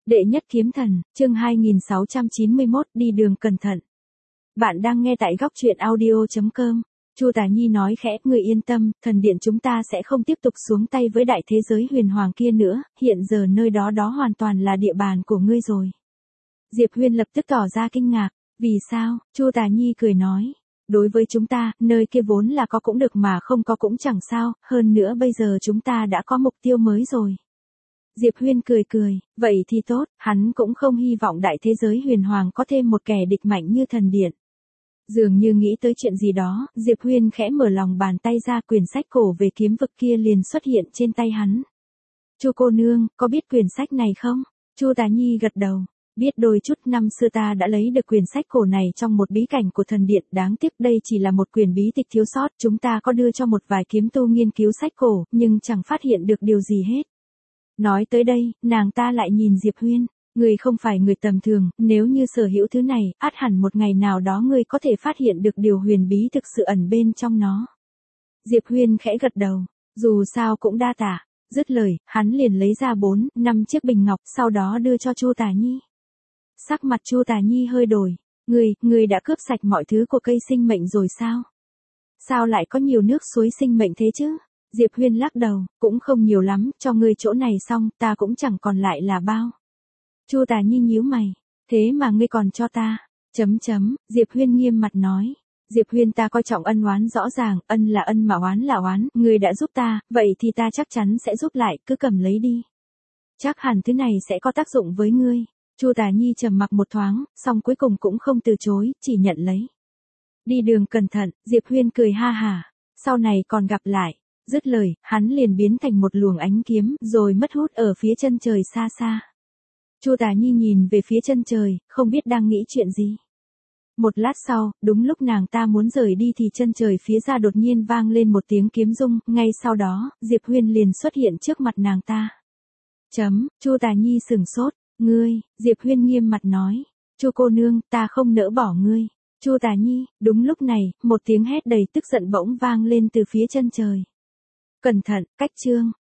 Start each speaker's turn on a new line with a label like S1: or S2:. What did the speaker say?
S1: Đệ nhất kiếm thần, chương 2691, đi đường cẩn thận. Bạn đang nghe tại góc truyện audio.com. Chu Tà Nhi nói khẽ, người yên tâm, thần điện chúng ta sẽ không tiếp tục xuống tay với đại thế giới huyền hoàng kia nữa, hiện giờ nơi đó hoàn toàn là địa bàn của ngươi rồi. Diệp Huyên lập tức tỏ ra kinh ngạc, vì sao? Chu Tà Nhi cười nói, đối với chúng ta, nơi kia vốn là có cũng được mà không có cũng chẳng sao, hơn nữa bây giờ chúng ta đã có mục tiêu mới rồi. Diệp Huyên cười, vậy thì tốt, hắn cũng không hy vọng đại thế giới huyền hoàng có thêm một kẻ địch mạnh như thần điện. Dường như nghĩ tới chuyện gì đó, Diệp Huyên khẽ mở lòng bàn tay ra, quyển sách cổ về kiếm vực kia liền xuất hiện trên tay hắn. Chu cô nương, có biết quyển sách này không? Chu Tà Nhi gật đầu, biết đôi chút, năm xưa ta đã lấy được quyển sách cổ này trong một bí cảnh của thần điện, đáng tiếc đây chỉ là một quyển bí tịch thiếu sót, chúng ta có đưa cho một vài kiếm tu nghiên cứu sách cổ, nhưng chẳng phát hiện được điều gì hết. Nói tới đây, nàng ta lại nhìn Diệp Huyên, người không phải người tầm thường, nếu như sở hữu thứ này, ắt hẳn một ngày nào đó ngươi có thể phát hiện được điều huyền bí thực sự ẩn bên trong nó. Diệp Huyên khẽ gật đầu, dù sao cũng đa tạ, dứt lời, hắn liền lấy ra 4-5 chiếc bình ngọc, sau đó đưa cho Chu Tà Nhi. Sắc mặt Chu Tà Nhi hơi đổi, người đã cướp sạch mọi thứ của cây sinh mệnh rồi sao? Sao lại có nhiều nước suối sinh mệnh thế chứ? Diệp Huyên lắc đầu, cũng không nhiều lắm, cho ngươi chỗ này xong, ta cũng chẳng còn lại là bao. Chu Tà Nhi nhíu mày, thế mà ngươi còn cho ta, Diệp Huyên nghiêm mặt nói, Diệp Huyên ta coi trọng ân oán rõ ràng, ân là ân mà oán là oán, ngươi đã giúp ta, vậy thì ta chắc chắn sẽ giúp lại, cứ cầm lấy đi. Chắc hẳn thứ này sẽ có tác dụng với ngươi. Chu Tà Nhi trầm mặc một thoáng, xong cuối cùng cũng không từ chối, chỉ nhận lấy. Đi đường cẩn thận, Diệp Huyên cười ha hả, sau này còn gặp lại. Dứt lời, hắn liền biến thành một luồng ánh kiếm, rồi mất hút ở phía chân trời xa xa. Chu Tà Nhi nhìn về phía chân trời, không biết đang nghĩ chuyện gì. Một lát sau, đúng lúc nàng ta muốn rời đi thì chân trời phía ra đột nhiên vang lên một tiếng kiếm rung, ngay sau đó, Diệp Huyên liền xuất hiện trước mặt nàng ta. Chu Tà Nhi sửng sốt, ngươi, Diệp Huyên nghiêm mặt nói, Chu cô nương, ta không nỡ bỏ ngươi. Chu Tà Nhi, đúng lúc này, một tiếng hét đầy tức giận bỗng vang lên từ phía chân trời. Cẩn thận, cách chương.